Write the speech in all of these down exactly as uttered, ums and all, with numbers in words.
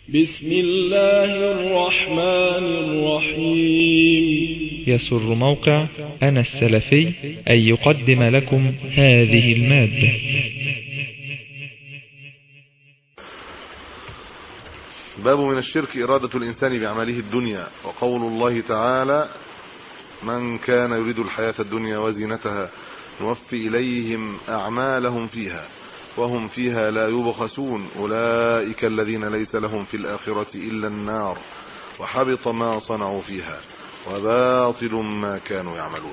بسم الله الرحمن الرحيم. يسر موقع أنا السلفي أن يقدم لكم هذه المادة. باب من الشرك إرادة الإنسان بعمله الدنيا، وقول الله تعالى: من كان يريد الحياة الدنيا وزينتها نوفي إليهم أعمالهم فيها وهم فيها لا يبخسون أولئك الذين ليس لهم في الآخرة إلا النار وحبط ما صنعوا فيها وباطل ما كانوا يعملون.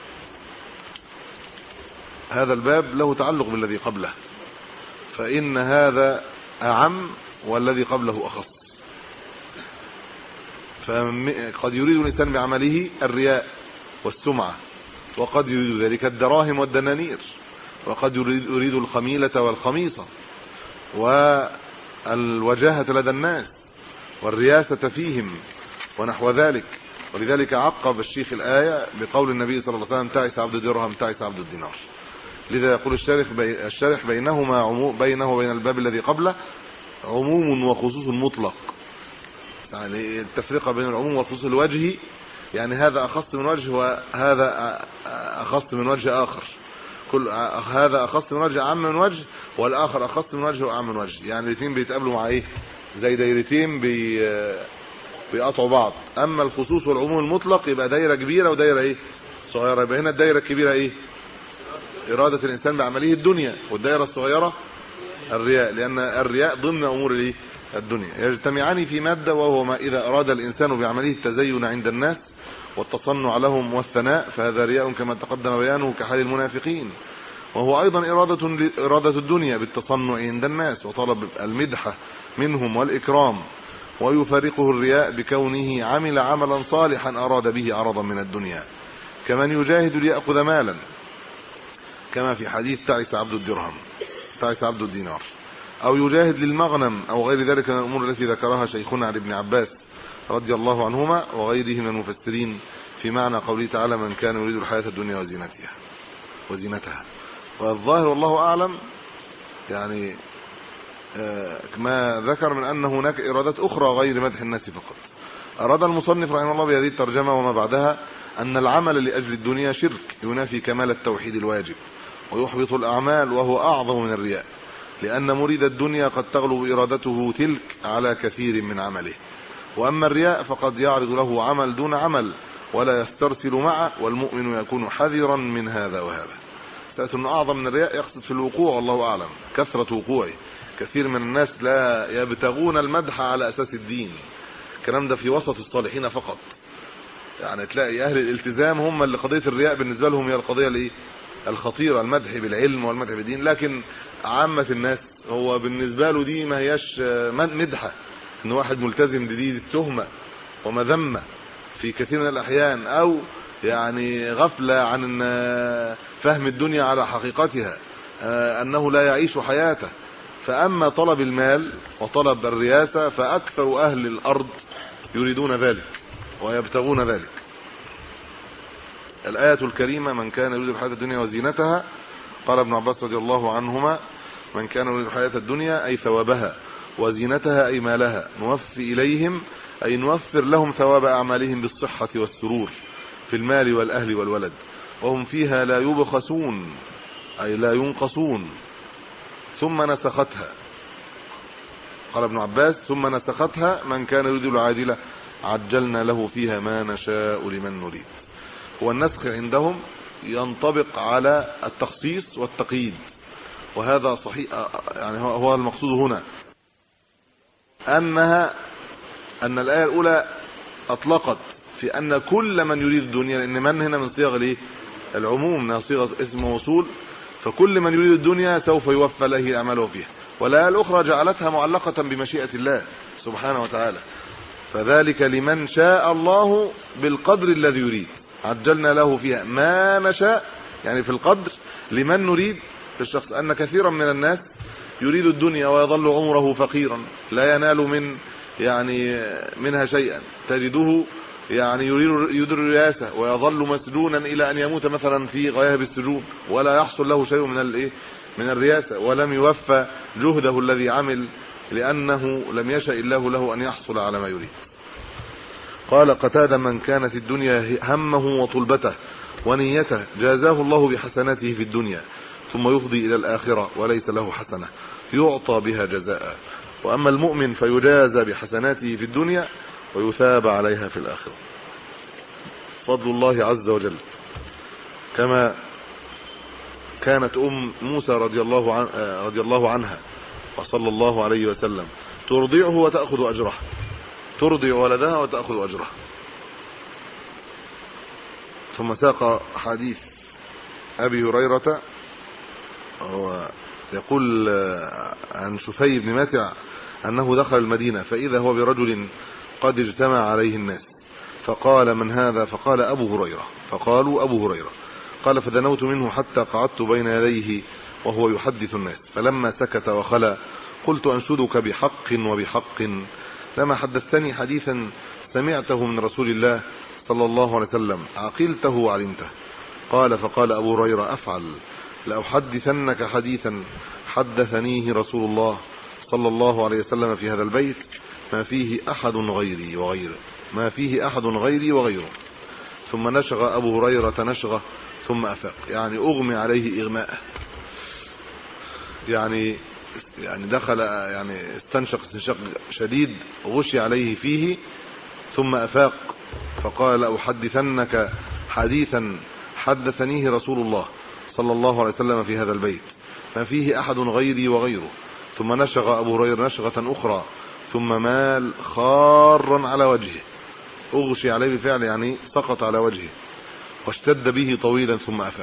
هذا الباب له تعلق بالذي قبله، فإن هذا أعم والذي قبله أخص. فقد يريد الإنسان بعمله الرياء والسمعة، وقد يريد ذلك الدراهم والدنانير، وقد يريد الخميلة والخميصة والوجاهة لدى الناس والرياسة فيهم ونحو ذلك. ولذلك عقب الشيخ الآية بقول النبي صلى الله عليه وسلم: تعس عبد الدرهم تعس عبد الدينار. لذا يقول الشارح الشارح بينهما عموم بينه وبين الباب الذي قبله عموم وخصوص مطلق، يعني التفرقة بين العموم والخصوص الوجهي، يعني هذا أخص من وجه وهذا أخص من وجه آخر، كل هذا أخص من وجه أعم من وجه والآخر أخص من وجه وأعم من وجه، يعني الاثنين بيتقابلوا مع إيه؟ زي دايرتين بي بيقطعوا بعض. أما الخصوص والعموم المطلق يبقى دايرة كبيرة ودايرة إيه؟ صغيرة. يبقى هنا الدايرة الكبيرة إيه؟ إرادة الإنسان بعمله الدنيا، والدايرة الصغيرة الرياء، لأن الرياء ضمن أمور الإيه؟ الدنيا. يجتمعان في مادة، وهو ما إذا أراد الإنسان بعمله التزين عند الناس والتصنع لهم والثناء فهذا رياء كما تقدم بيانه كحال المنافقين، وهو أيضا إرادة إرادة الدنيا بالتصنع عند الناس وطلب المدحة منهم والإكرام. ويفارقه الرياء بكونه عمل عملا صالحا أراد به عرضا من الدنيا، كمن يجاهد ليأخذ مالا، كما في حديث تعس عبد الدرهم تعس عبد الدينار، أو يجاهد للمغنم أو غير ذلك من الأمور التي ذكرها شيخنا عن ابن عباس رضي الله عنهما وغيره من المفسرين في معنى قوله تعالى: من كان يريد الحياة الدنيا وزينتها وزينتها. والظاهر والله أعلم يعني ما ذكر من أن هناك إرادات أخرى غير مدح الناس فقط. أراد المصنف رحمه الله بهذه الترجمة وما بعدها أن العمل لأجل الدنيا شرك ينافي كمال التوحيد الواجب ويحبط الأعمال، وهو أعظم من الرياء، لأن مريد الدنيا قد تغلب إرادته تلك على كثير من عمله. وأما الرياء فقد يعرض له عمل دون عمل ولا يسترسل معه، والمؤمن يكون حذرا من هذا وهذا. سألت أنه أعظم من الرياء يقصد في الوقوع، والله أعلم كثرة وقوعه. كثير من الناس لا يبتغون المدح على أساس الدين، الكلام ده في وسط الصالحين فقط. يعني تلاقي أهل الالتزام هم اللي قضية الرياء بالنسبة لهم هي القضية الايه الخطيرة، المدح بالعلم والمدح بالدين. لكن عامة الناس هو بالنسبة له دي ما هياش مدحة، ان واحد ملتزم دي التهمة ومذمة في كثير من الأحيان، أو يعني غفلة عن فهم الدنيا على حقيقتها، أنه لا يعيش حياته. فأما طلب المال وطلب الرياسة فأكثر أهل الأرض يريدون ذلك ويبتغون ذلك. الآية الكريمة: من كان يريد الحياة الدنيا وزينتها، قال ابن عباس رضي الله عنهما: من كان يريد الحياة الدنيا أي ثوابها، وزينتها أي مالها، نوفي إليهم أي نوفر لهم ثواب أعمالهم بالصحة والسرور في المال والأهل والولد، وهم فيها لا يبخسون أي لا ينقصون. ثم نسختها، قال ابن عباس: ثم نسختها من كان يريد العاجلة عجلنا له فيها ما نشاء لمن نريد. هو النسخ عندهم ينطبق على التخصيص والتقييد، وهذا صحيح، يعني هو المقصود هنا أنها أن الآية الأولى أطلقت في أن كل من يريد الدنيا، لأن من هنا من صيغ الايه العموم، من صيغة اسم موصول، فكل من يريد الدنيا سوف يوفى له أعماله فيها. والآية الأخرى جعلتها معلقة بمشيئة الله سبحانه وتعالى، فذلك لمن شاء الله بالقدر الذي يريد عجلنا له فيها ما نشاء، يعني في القدر لمن نريد في الشخص. أن كثيرا من الناس يريد الدنيا ويظل عمره فقيرا لا ينال من يعني منها شيئا، تجده يعني يريد يدر الرياسة ويظل مسجونا إلى أن يموت مثلا في غياب السجون ولا يحصل له شيء من الايه من الرياسة، ولم يوفى جهده الذي عمل لأنه لم يشأ الله له أن يحصل على ما يريد. قال قتادة: من كانت الدنيا همه وطلبته ونيته جازاه الله بحسناته في الدنيا ثم يفضي إلى الآخرة وليس له حسنة يعطى بها جزاء، وأما المؤمن فيجازى بحسناته في الدنيا ويثاب عليها في الآخرة. فضل الله عز وجل. كما كانت أم موسى رضي الله عن رضي الله عنها وصلى الله عليه وسلم ترضعه وتأخذ أجره، ترضع ولدها وتأخذ أجره. ثم ساق حديث أبي هريرة يقول عن شفي بن ماتع أنه دخل المدينة فإذا هو برجل قد اجتمع عليه الناس، فقال: من هذا؟ فقال: أبو هريرة. فقالوا: أبو هريرة. قال: فدنوت منه حتى قعدت بين يديه وهو يحدث الناس، فلما سكت وخلى قلت: أنشدك بحق وبحق لما حدثتني حديثا سمعته من رسول الله صلى الله عليه وسلم عقلته وعلمته. قال: فقال أبو هريرة: أفعل، لأحدثنك حديثا حدثنيه رسول الله صلى الله عليه وسلم في هذا البيت ما فيه أحد غيري وغيره ما فيه أحد غيري وغيره. ثم نشغ أبو هريرة نشغة ثم أفاق، يعني أغمي عليه إغماء، يعني يعني دخل يعني استنشق استنشاق شديد غشي عليه فيه ثم أفاق. فقال: أحدثنك حديثا حدثنيه رسول الله صلى الله عليه وسلم في هذا البيت ما فيه أحد غيري وغيره. ثم نشغ أبو هريرة نشغة أخرى ثم مال خارا على وجهه، أغشي عليه بالفعل يعني سقط على وجهه، واشتد به طويلا ثم أفاق.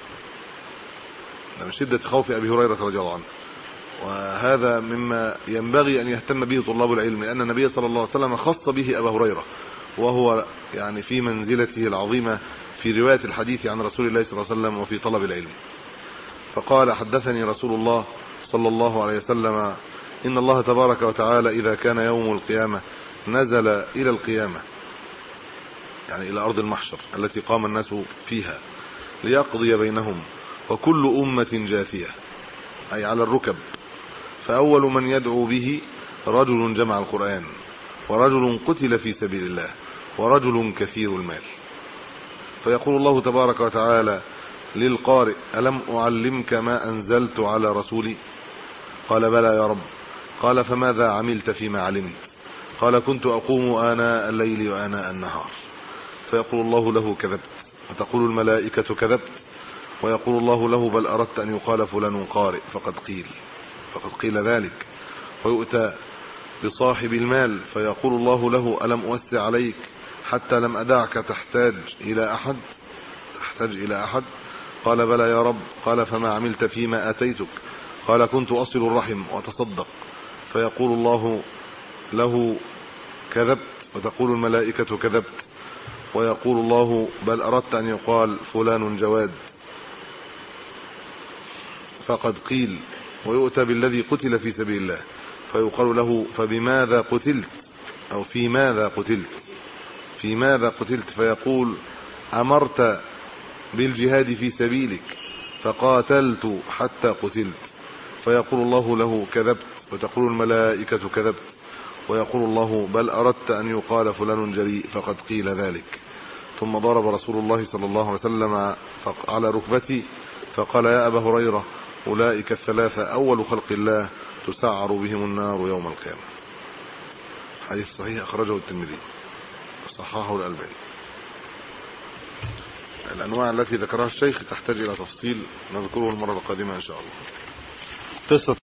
من شدة خوف أبي هريرة رضي الله عنه. وهذا مما ينبغي أن يهتم به طلاب العلم، لأن النبي صلى الله عليه وسلم خص به أبا هريرة، وهو يعني في منزلته العظيمة في رواية الحديث عن رسول الله صلى الله عليه وسلم وفي طلب العلم. فقال: حدثني رسول الله صلى الله عليه وسلم إن الله تبارك وتعالى إذا كان يوم القيامة نزل إلى القيامة، يعني إلى أرض المحشر التي قام الناس فيها، ليقضي بينهم وكل أمة جاثية، أي على الركب. فأول من يدعو به رجل جمع القرآن، ورجل قتل في سبيل الله، ورجل كثير المال. فيقول الله تبارك وتعالى للقارئ: ألم أعلمك ما أنزلت على رسولي؟ قال: بلى يا رب. قال: فماذا عملت فيما علمت؟ قال: كنت أقوم آناء الليل وآناء النهار. فيقول الله له: كذبت. وتقول الملائكة: كذبت. ويقول الله له: بل أردت أن يقال فلان قارئ فقد قيل فقد قيل ذلك. ويؤتى بصاحب المال فيقول الله له: ألم أوسع عليك حتى لم أدعك تحتاج إلى أحد تحتاج إلى أحد؟ قال: بلى يا رب. قال: فما عملت فيما آتيتك؟ قال: كنت أصل الرحم وأتصدق. فيقول الله له: كذبت. وتقول الملائكة: كذبت. ويقول الله: بل أردت أن يقال فلان جواد فقد قيل. ويؤتى بالذي قتل في سبيل الله فيقال له: فبماذا قتلت؟ أو في ماذا قتلت في ماذا قتلت؟ فيقول: أمرت بالجهاد في سبيلك فقاتلت حتى قتلت. فيقول الله له: كذبت. وتقول الملائكة: كذبت. ويقول الله: بل أردت أن يقال فلان جريء فقد قيل ذلك. ثم ضرب رسول الله صلى الله عليه وسلم على ركبتي فقال: يا أبا هريرة، أولئك الثلاثة أول خلق الله تسعر بهم النار يوم القيامة. حديث صحيح أخرجه الترمذي صححه الألباني. الأنواع التي ذكرها الشيخ تحتاج إلى تفصيل نذكره المرة القادمة إن شاء الله. قصة